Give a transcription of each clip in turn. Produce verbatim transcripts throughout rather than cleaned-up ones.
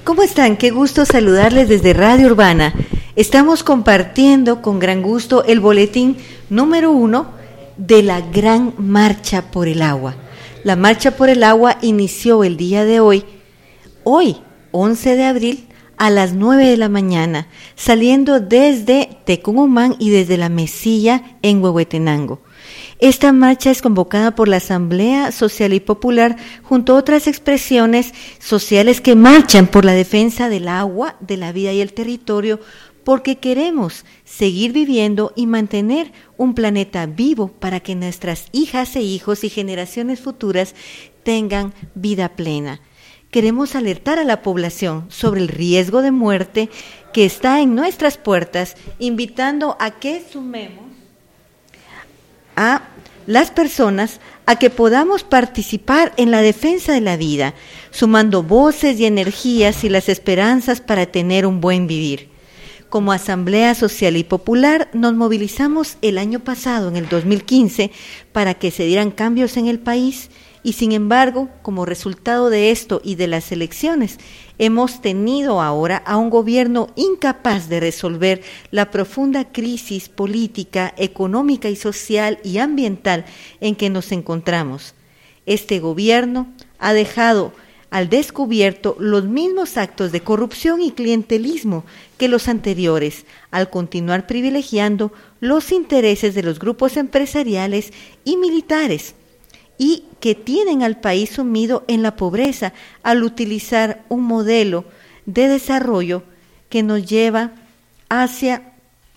¿Cómo están? Qué gusto saludarles desde Radio Urbana. Estamos compartiendo con gran gusto el boletín número uno de la Gran Marcha por el Agua. La Marcha por el Agua inició el día de hoy, hoy, once de abril, a las nueve de la mañana, saliendo desde Tecumumán y desde La Mesilla en Huehuetenango. Esta marcha es convocada por la Asamblea Social y Popular junto a otras expresiones sociales que marchan por la defensa del agua, de la vida y el territorio, porque queremos seguir viviendo y mantener un planeta vivo para que nuestras hijas e hijos y generaciones futuras tengan vida plena. Queremos alertar a la población sobre el riesgo de muerte que está en nuestras puertas, invitando a que sumemos a las personas a que podamos participar en la defensa de la vida, sumando voces y energías y las esperanzas para tener un buen vivir. Como Asamblea Social y Popular nos movilizamos el año pasado, en el dos mil quince, para que se dieran cambios en el país y sin embargo, como resultado de esto y de las elecciones, hemos tenido ahora a un gobierno incapaz de resolver la profunda crisis política, económica y social y ambiental en que nos encontramos. Este gobierno ha dejado al descubierto los mismos actos de corrupción y clientelismo que los anteriores, al continuar privilegiando los intereses de los grupos empresariales y militares, y que tienen al país sumido en la pobreza al utilizar un modelo de desarrollo que nos lleva hacia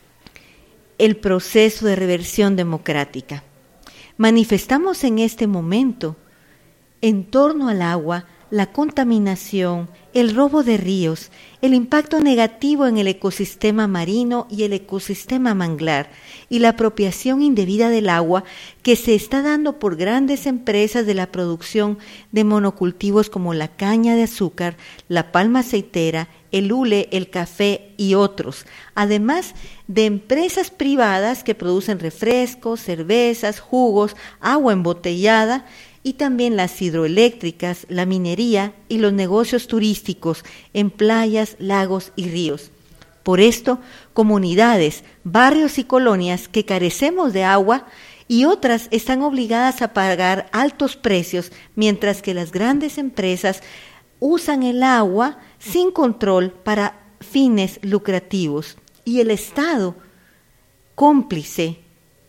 el proceso de reversión democrática. Manifestamos en este momento, en torno al agua, la contaminación, el robo de ríos, el impacto negativo en el ecosistema marino y el ecosistema manglar y la apropiación indebida del agua que se está dando por grandes empresas de la producción de monocultivos como la caña de azúcar, la palma aceitera, el hule, el café y otros, además de empresas privadas que producen refrescos, cervezas, jugos, agua embotellada, y también las hidroeléctricas, la minería y los negocios turísticos en playas, lagos y ríos. Por esto, comunidades, barrios y colonias que carecemos de agua y otras están obligadas a pagar altos precios, mientras que las grandes empresas usan el agua sin control para fines lucrativos. Y el Estado, cómplice,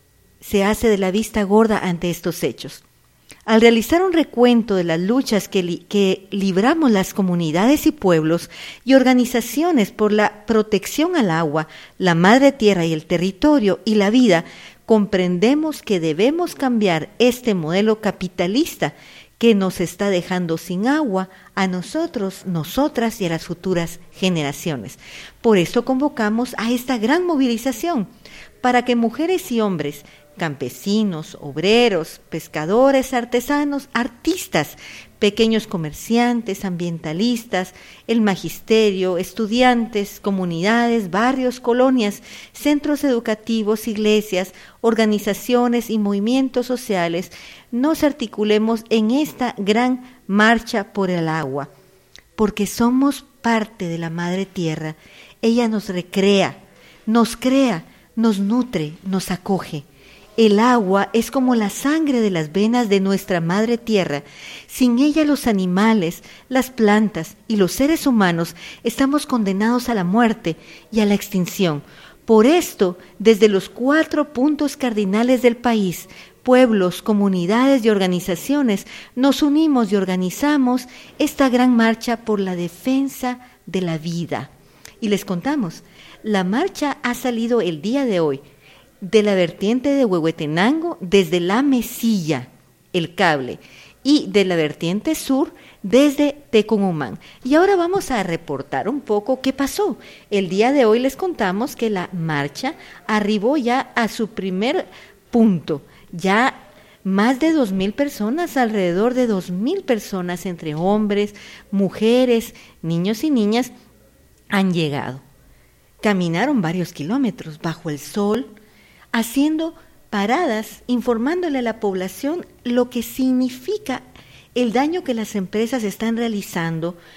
se hace de la vista gorda ante estos hechos. Al realizar un recuento de las luchas que, li, que libramos las comunidades y pueblos y organizaciones por la protección al agua, la madre tierra y el territorio y la vida, comprendemos que debemos cambiar este modelo capitalista que nos está dejando sin agua a nosotros, nosotras y a las futuras generaciones. Por eso convocamos a esta gran movilización, para que mujeres y hombres, campesinos, obreros, pescadores, artesanos, artistas, pequeños comerciantes, ambientalistas, el magisterio, estudiantes, comunidades, barrios, colonias, centros educativos, iglesias, organizaciones y movimientos sociales, nos articulemos en esta gran marcha por el agua, porque somos parte de la Madre Tierra. Ella nos recrea, nos crea, nos nutre, nos acoge. El agua es como la sangre de las venas de nuestra Madre Tierra. Sin ella los animales, las plantas y los seres humanos estamos condenados a la muerte y a la extinción. Por esto, desde los cuatro puntos cardinales del país, pueblos, comunidades y organizaciones, nos unimos y organizamos esta gran marcha por la defensa de la vida. Y les contamos, la marcha ha salido el día de hoy de la vertiente de Huehuetenango desde La Mesilla, el cable, y de la vertiente sur desde Tecumumán. Y ahora vamos a reportar un poco qué pasó. El día de hoy les contamos que la marcha arribó ya a su primer punto, ya más de dos mil personas, alrededor de dos mil personas entre hombres, mujeres, niños y niñas han llegado. Caminaron varios kilómetros bajo el sol, haciendo paradas, informándole a la población lo que significa el daño que las empresas están realizando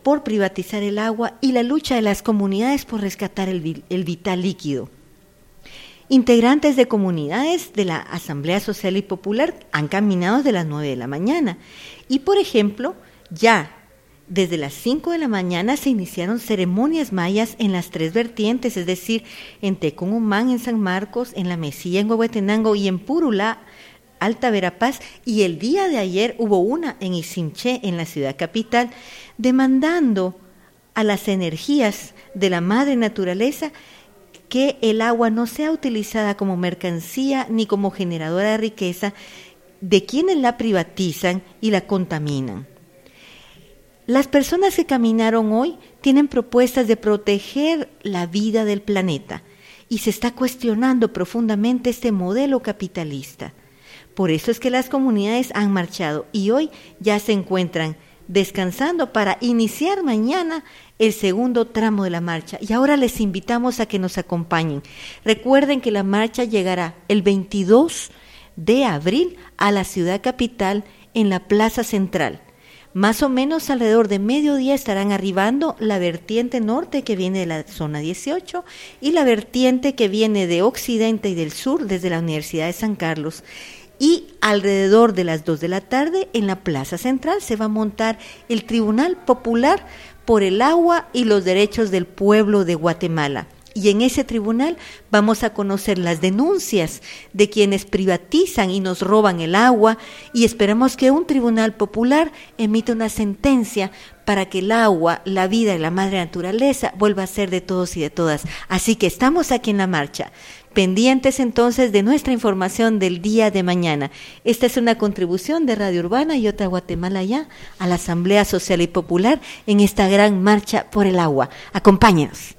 por privatizar el agua y la lucha de las comunidades por rescatar el, el vital líquido. Integrantes de comunidades de la Asamblea Social y Popular han caminado desde las nueve de la mañana y, por ejemplo, ya desde las cinco de la mañana se iniciaron ceremonias mayas en las tres vertientes, es decir, en Tecumumán, en San Marcos, en La Mesilla, en Huehuetenango y en Purulá, Alta Verapaz, y el día de ayer hubo una en Isimché, en la ciudad capital, demandando a las energías de la madre naturaleza que el agua no sea utilizada como mercancía ni como generadora de riqueza de quienes la privatizan y la contaminan. Las personas que caminaron hoy tienen propuestas de proteger la vida del planeta y se está cuestionando profundamente este modelo capitalista. Por eso es que las comunidades han marchado y hoy ya se encuentran descansando para iniciar mañana el segundo tramo de la marcha. Y ahora les invitamos a que nos acompañen. Recuerden que la marcha llegará el veintidós de abril a la ciudad capital en la Plaza Central. Más o menos alrededor de mediodía estarán arribando la vertiente norte que viene de la zona dieciocho y la vertiente que viene de occidente y del sur desde la Universidad de San Carlos. Y alrededor de las dos de la tarde en la Plaza Central se va a montar el Tribunal Popular por el Agua y los Derechos del Pueblo de Guatemala. Y en ese tribunal vamos a conocer las denuncias de quienes privatizan y nos roban el agua y esperamos que un tribunal popular emita una sentencia para que el agua, la vida y la madre naturaleza vuelva a ser de todos y de todas. Así que estamos aquí en la marcha. Pendientes entonces de nuestra información del día de mañana. Esta es una contribución de Radio Urbana y Otra Guatemala Ya a la Asamblea Social y Popular en esta gran marcha por el agua. Acompáñenos.